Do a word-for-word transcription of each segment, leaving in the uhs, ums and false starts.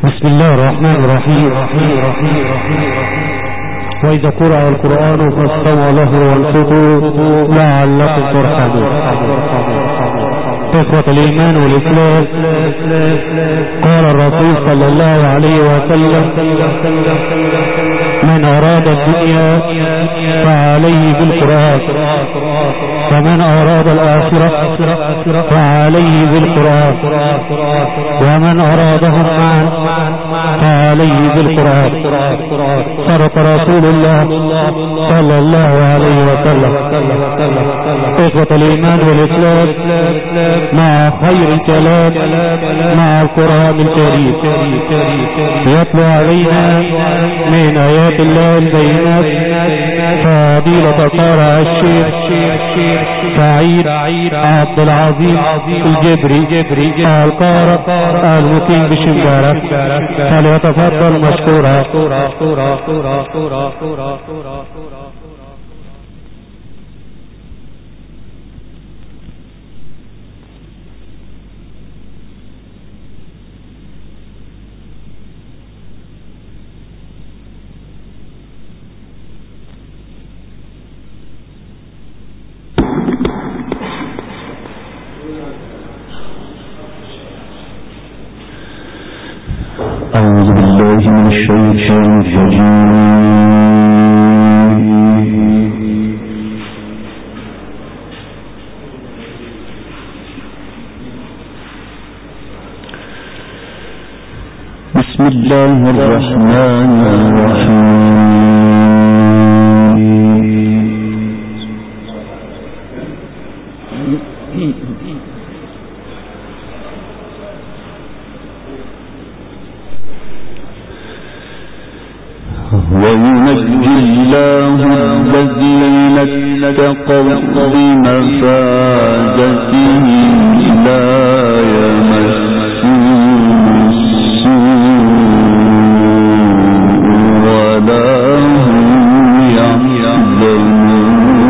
بسم الله الرحمن الرحيم. وإذا قرأ القرآن فاستمعوا له وانصتوا لعلكم ترحمون. إخوة الإيمان والإسلام، قال الرسول صلى الله عليه وسلم: من أراد الدنيا فعليه بالقرآن، ومن أراد الآخرة فعليه بالقرآن، ومن أرادهم معا فعليه بالقرآن. صدق رسول الله صلى الله عليه وسلم. إخوة الإيمان والإسلام، مع خير الكلام مع القرآن الكريم يتلو علينا من آيات الله البينات فضيلة طارع الشيخ سعيد عبد العظيم الجبري القارئ المقيم بشمبارة، فليتفضل مشكورا. أعوذ بالله من الشيطان الرجيم. بسم الله الرحمن الرحيم. وينجي الله الذين اتقوا بمفازتهم لا يمسهم السوء ولا هم يحزنون.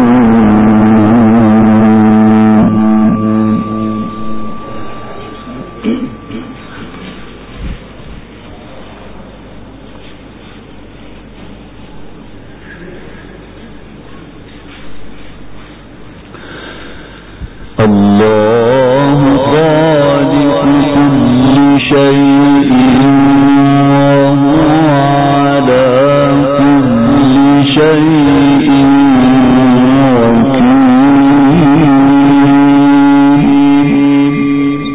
الله خالق كل شيء وهو على كل شيء وكيل.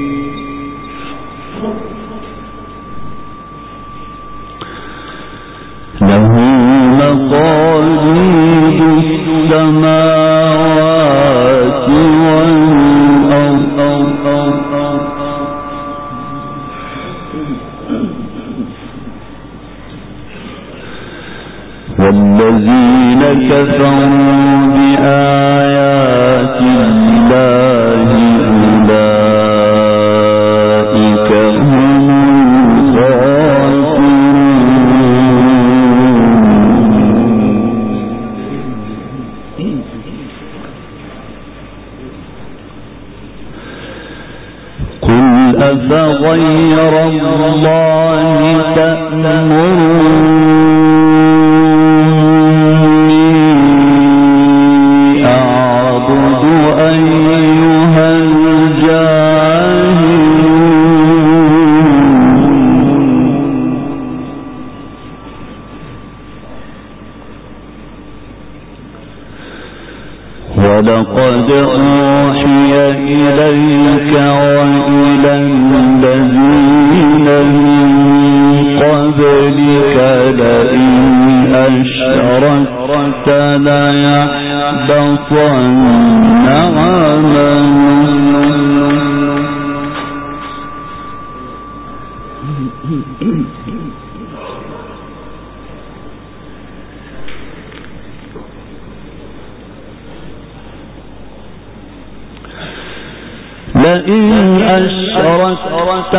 له مقاليد السماوات والذين كفروا بآيات الله أولئك هم الخاسرون. قل أفغير الله تأمرون ولقد أوحي إليك وإلى الذين من قبلك لئن أشركت ليحبطن عملك. لئن أشركت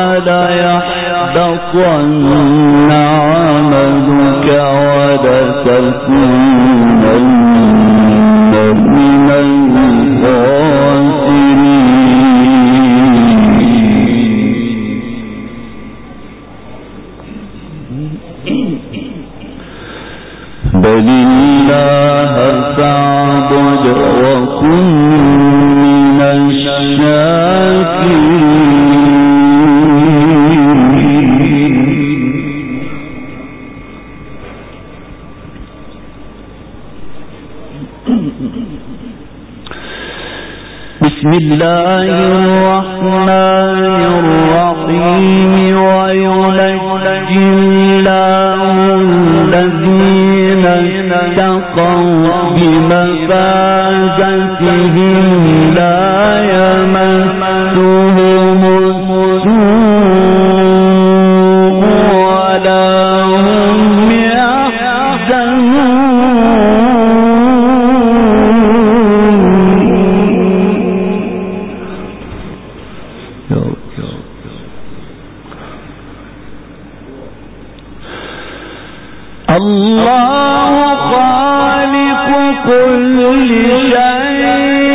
ليحبطن عملك ولتكونن من الخاسرين. بل الله فاعبد وكن من الشاكرين. بسم الله الرحمن الرحيم وينجي الله الذين اتقوا بمفازتهم لا يمسهم السوء ولا هم الله خالق كل شيء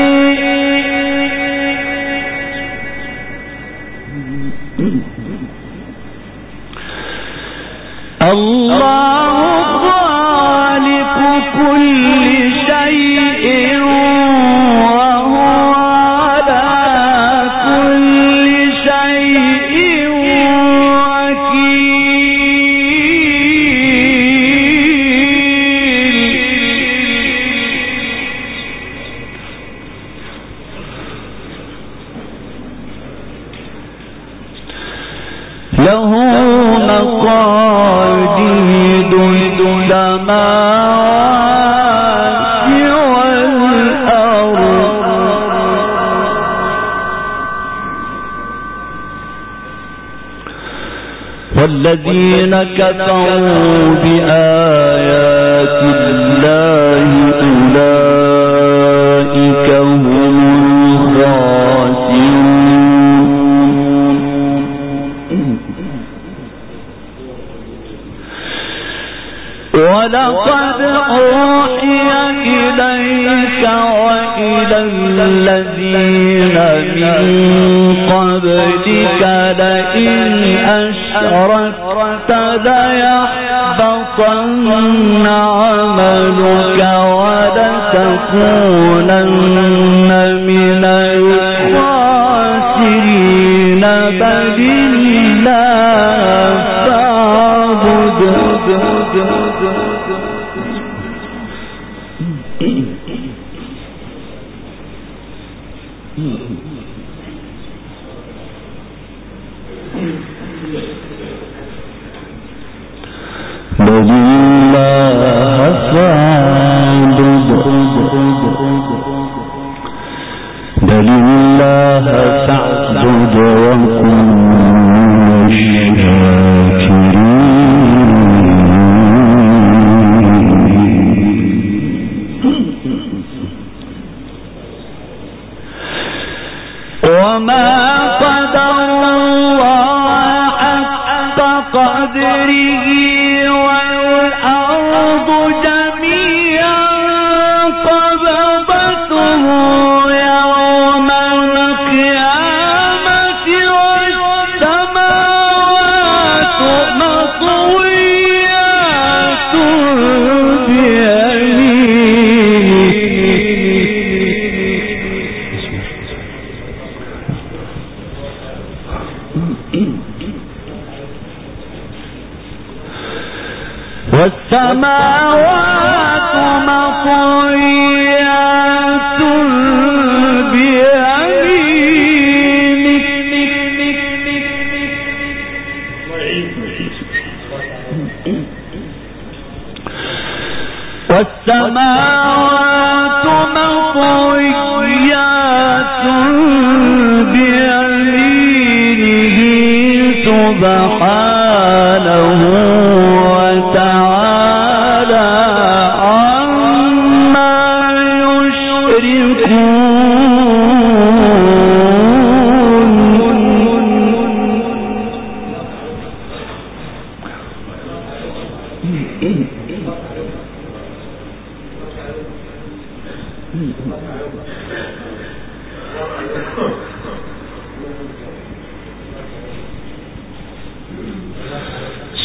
الله خالق كل شيء وهو على كل شيء له مقاليد السماوات والأرض والذين كفروا بآيات الله أولئك هم الخاسرون. ولقد أوحي إليك وإلى الذين من قبلك لئن أشركت ليحبطن عملك ولتكونن من الخاسرين. بل الله فاعبد بل الله فاعبد بل الله فاعبد وكن من الشاكرين. وما قدر الله حق قدره والأرض جميعا قبضته يوم القيامة والسماوات مطويات والسماوات مطويات بيمينك والسماوات مطويات بيمينه سبحانه وتعالى عما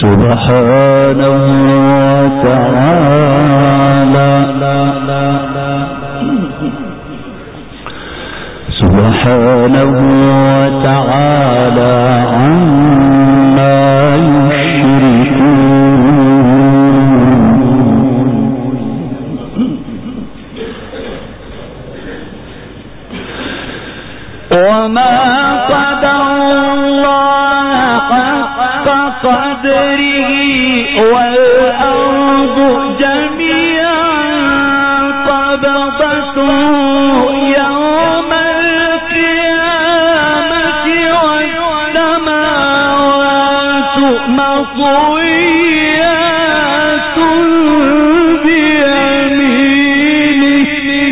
سبحانه وتعالى سبحانه وتعالى عما يشركون وما قدر الله حق قدره والأرض جميعا قبضته يوم القيامة والسماوات مطويات بيمينه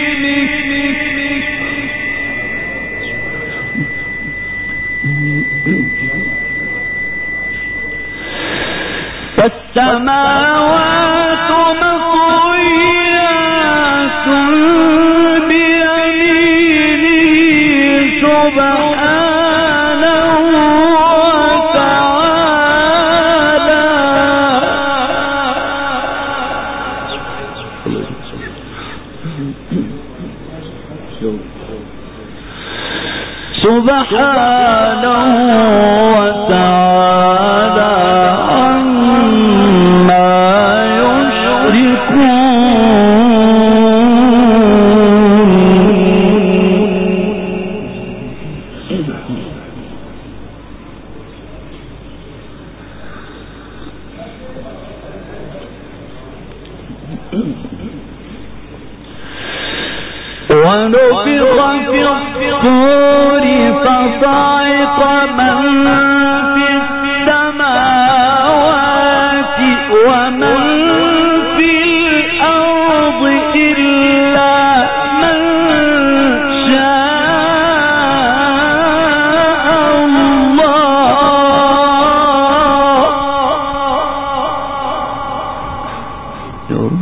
والسماوات مطويات بيمينه سبحانه وتعالى سبحانه وتعالى عما ونفخ في الصور فصعق من في السماوات ومن في الأرض إلا من شاء الله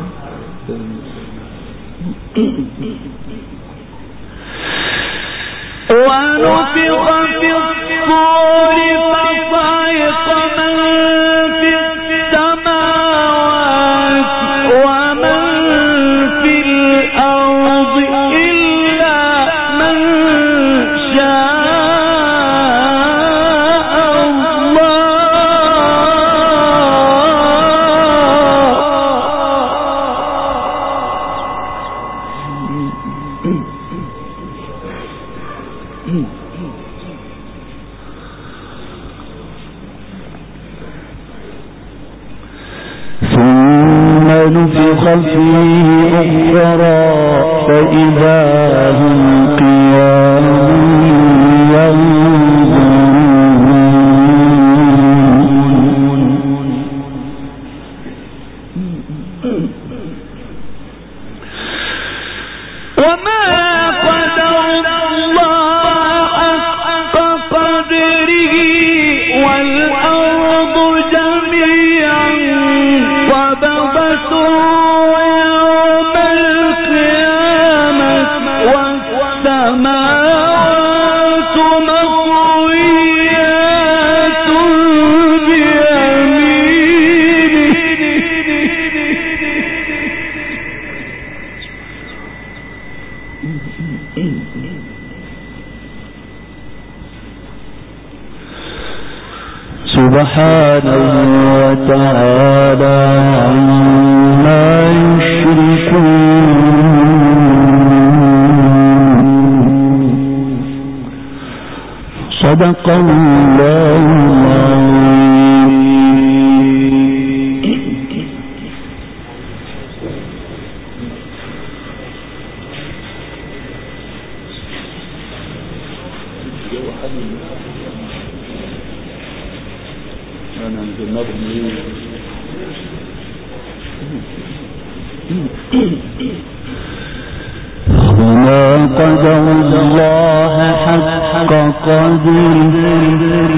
ونفخ في الصور فصعق من في السماوات ومن في الأرض إلا من شاء الله ثم نفخ فيه أخرى فإذا هم قيام ينظرون وما قدر الله حق قدره والأرض جميعا قبضته يوم القيامة والسماوات مطويات بيمينه سبحانه وتعالى عما يشركون صدق الله العظيم. أنا نجنبهم ليه وما قدر الله حق قدره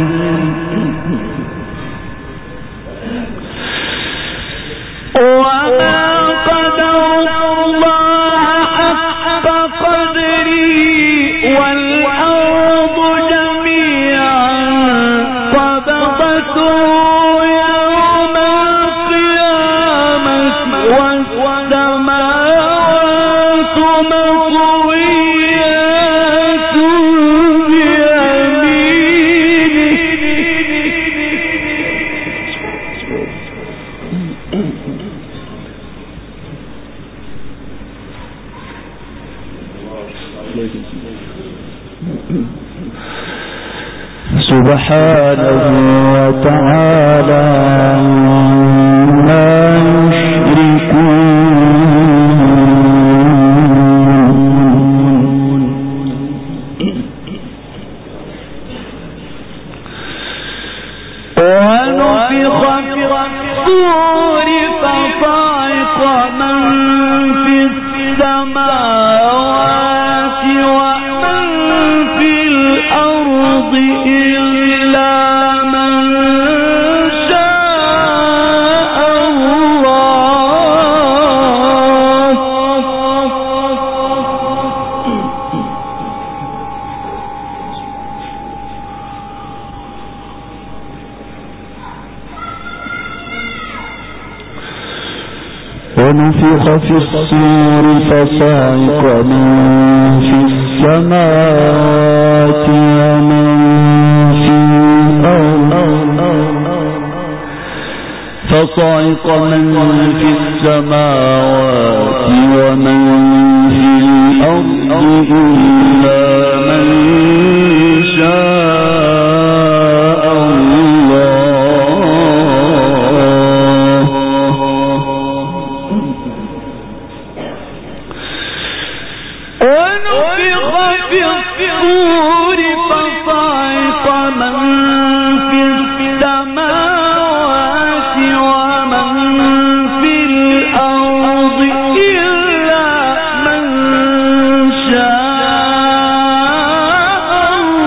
وما قدر الله حق قدره والأرض جميعا قبضته يوم سبحانه وتعالى عما يشركون. ونفخ في الصور فصعق من في السماوات ومن في الأرض إلا من شاء الله. ونفخ في الصور فصعق من في السماوات ومن في الأرض فصعق من في السماوات ومن في الأرض إلا من شاء الله. ونفخ في الصور فصعق من في السماوات ومن في الأرض إلا من شاء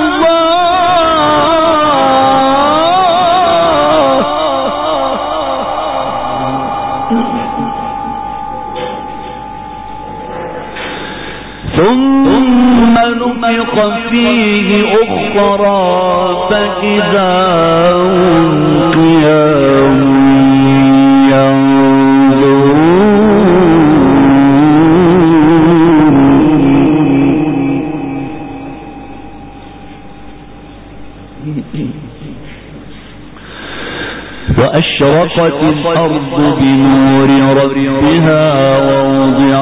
الله. ثم نفخ فيه أخرى فإذا هم قيام ينظرون. وأشرقت الأرض بنور ربها ووضع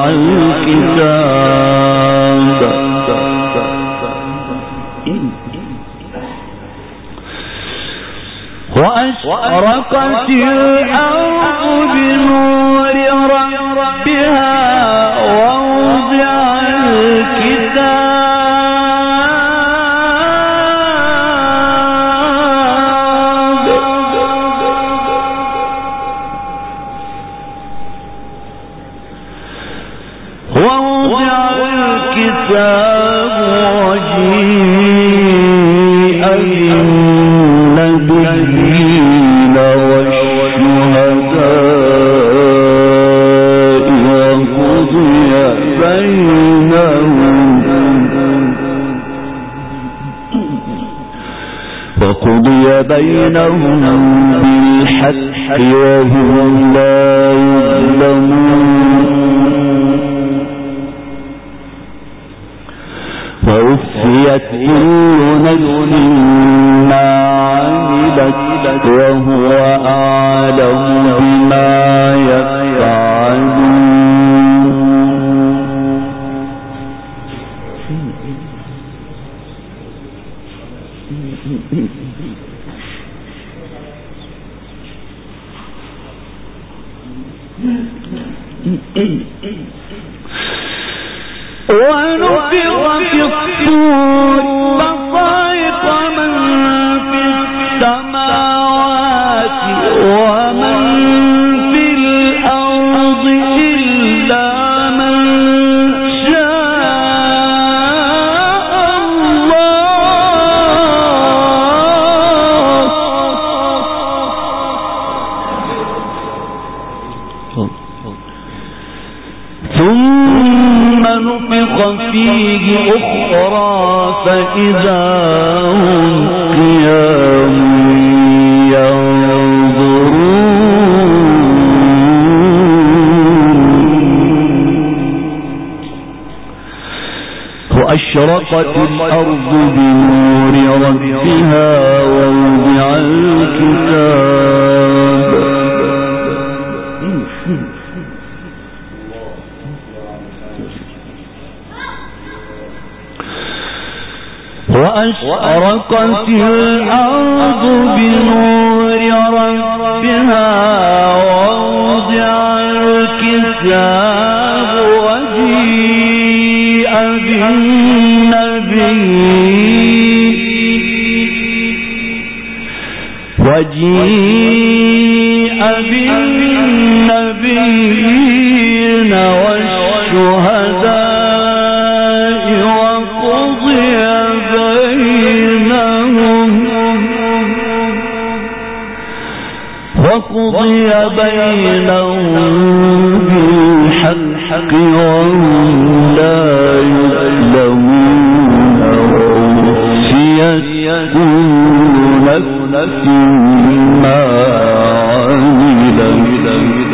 الكتاب وأشرقت الأرض بنور ربها ووضع الكتاب ووضع الكتاب وجيء بالنبيين والشهداء وقضي بينهم وقضي بينهم بالحق وهم لا يظلمون. ووفيت كل نفس ما عملت وهو أعلم بما يفعلون. ونفخ في الصور فصعق من في السماوات ومن في الأرض إلا من شاء الله. ثم نفخ فيه أخرى فإذا هم قيام ينظرون. وأشرقت الأرض بنور ربها ووضع الكتاب وأشرقت وأشرقت الأرض بنور ربها ووضع الكتاب وجيء بالنبي وجيء بالنبيين والشهداء وقضي بينهم وقضي بينهم بالحق وهم لا يظلمون ووفيت كل نفس ما عملت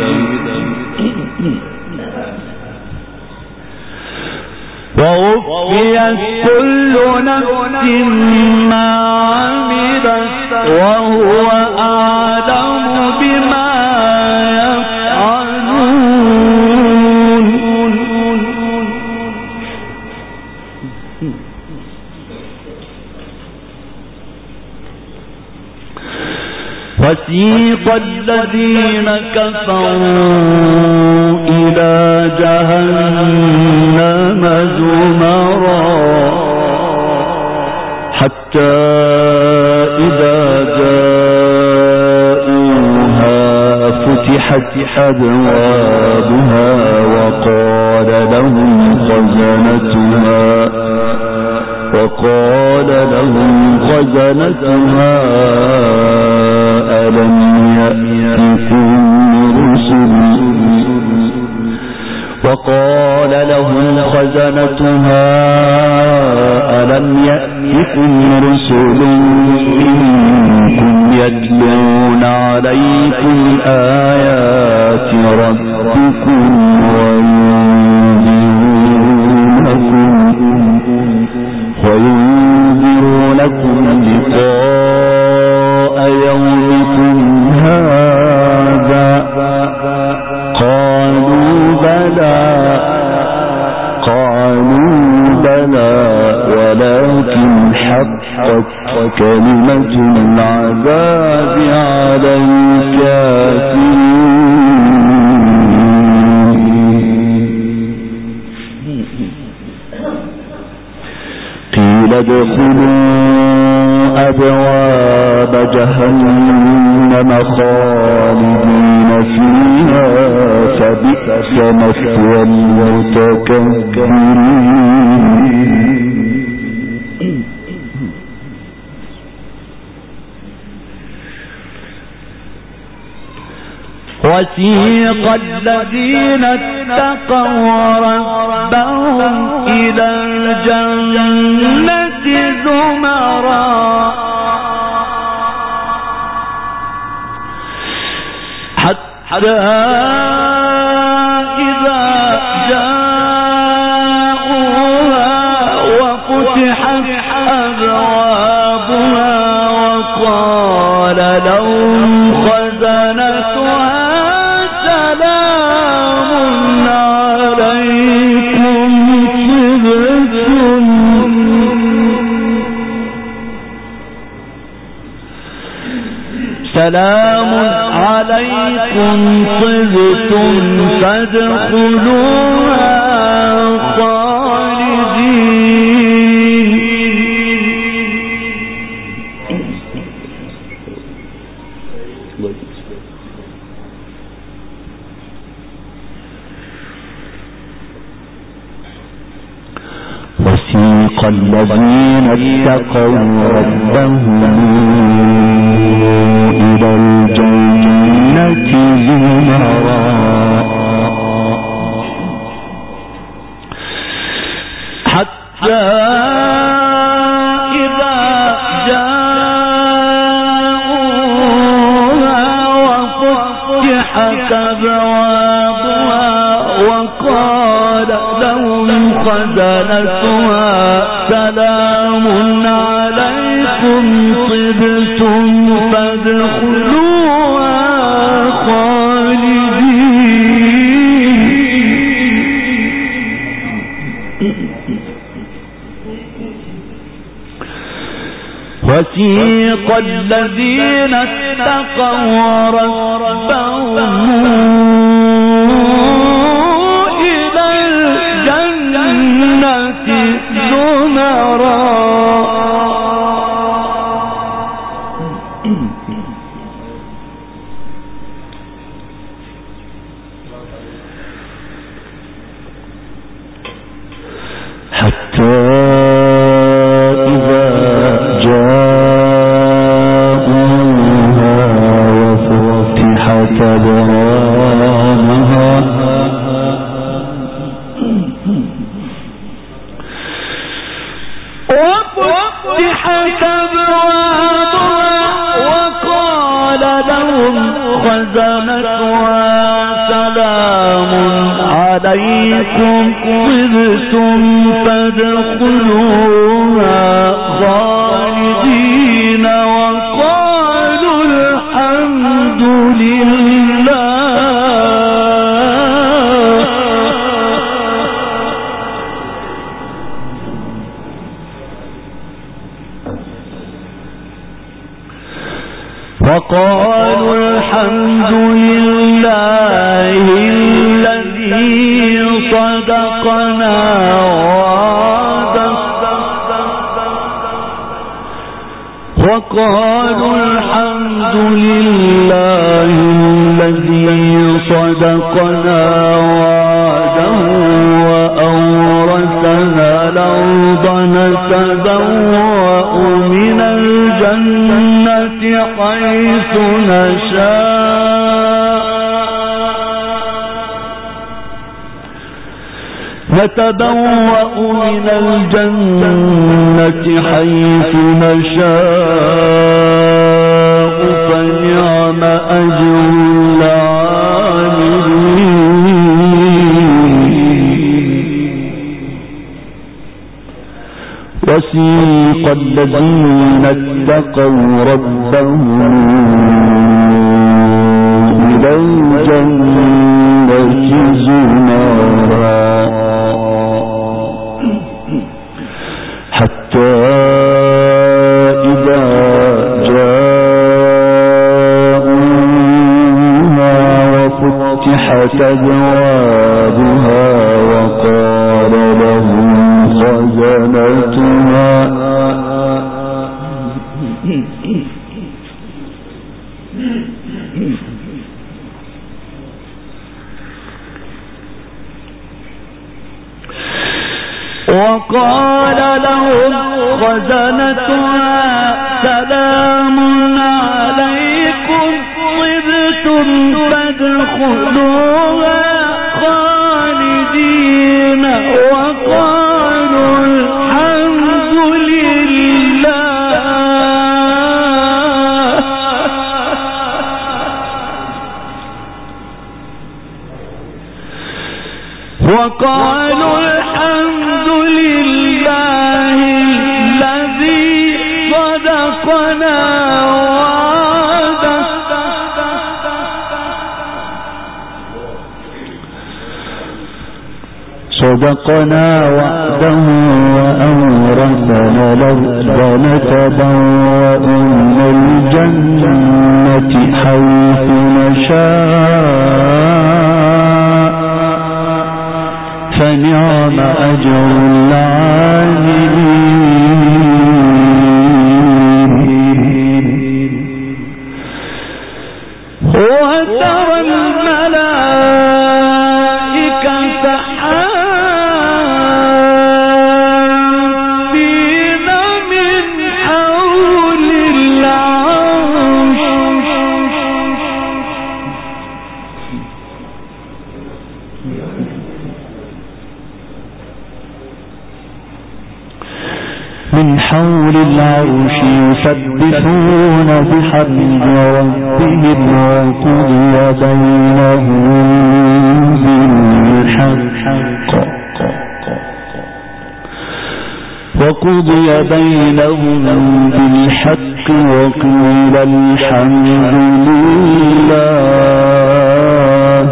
ووفيت كل نفس ما عملت وهو أعلم بما يفعلون. وسيق الذين كفروا إلى جهنم زمرا حتى إذا جاءوها فتحت أبوابها وقال لهم خزنتها وقال لهم خزنتها ألم يأتكم رسل وقال لهم خزنتها ألم يأتكم رسل منكم يتلون عليكم آيات ربكم وينذرونكم لقاء يومكم هذا قالوا بلى قالوا بلى ولكن حقت كلمة العذاب على الكافرين. قيل ادخلوا أبواب جهنم خالدين فيها فبئس مثوى المتكبرين. وسيق الذين اتقوا ربهم إلى الجنة زمرا حتى إذا جاءوها وفتحت أبوابها وقال لهم خزنتها سلام عليكم طبتم فادخلوها خالدين. وسيق الذين اتقوا ربهم إلى الجنة زمرا حتى إذا جاءوها وفتحت أبوابها وقال لهم خزنتها سلام عليكم طبتم فادخلوها خالدين. وسيق الذين اتقوا ربهم إلى الجنة زمرا عليكم طبتم فادخلوها خالدين وقالوا الحمد لله وقالوا الحمد لله صدقنا وعده وقالوا الحمد لله الذي صدقنا وعده وأورثنا الأرض نتبوأ من الجنة حيث نشاء نتبوأ من الجنة حيث نشاء فنعم أجر العاملين وسيق الذين اتقوا ربهم إلى الجنة زمرا حتى إذا جاءوها وفتحت أبوابها وقال لهم خزنتها وقال لهم خزنتها سلام عليكم طبتم فادخلوها خالدين وقالوا الحمد لله وقالوا الحمد لله الذي صدقنا وعده صدقنا وعده وأورثنا الأرض نتبوأ من الجنة حيث نشاء فنعم أجر العاملين وترى الملائكة حافين من حول العرش من حول العرش يسبحون بحمد ربهم وقضي بينهم بالحق وقضي بينهم بالحق وقيل الحمد لله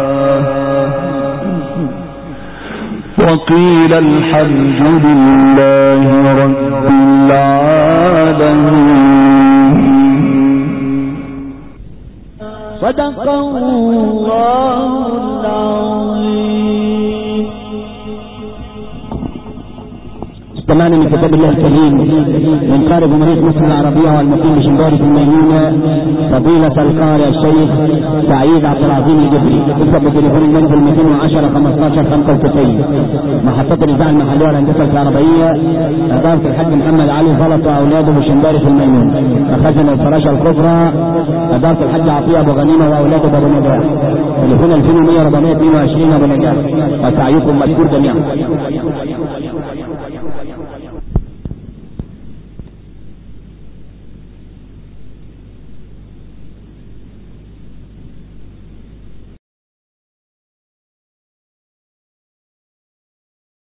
وقيل الحمد لله رب العالمين صدق الله العظيم. استمعنا من كتاب الله الكريم من قارئ جمهورية مصر العربية والمقيم بشنباري في الميمونة فضيلة القارئ الشيخ سعيد عبد العظيم الجبري. اكتب بتليفون المنزل مئتين وعشرة خمستاشر خمسة وتسعين. محطة الإذاعة المحلية والهندسة الكهربائية إدارة الحاج محمد علي غلط وأولاده بشنباري في الميمونة. مخازن الفراشة الكبرى إدارة الحاج عطية أبو غنيمة وأولاده بأبو نجاح. تليفون ألفين ومئة أربعمئة واثنين وعشرين أبو نجاح. وسعيكم مشكور جميعا.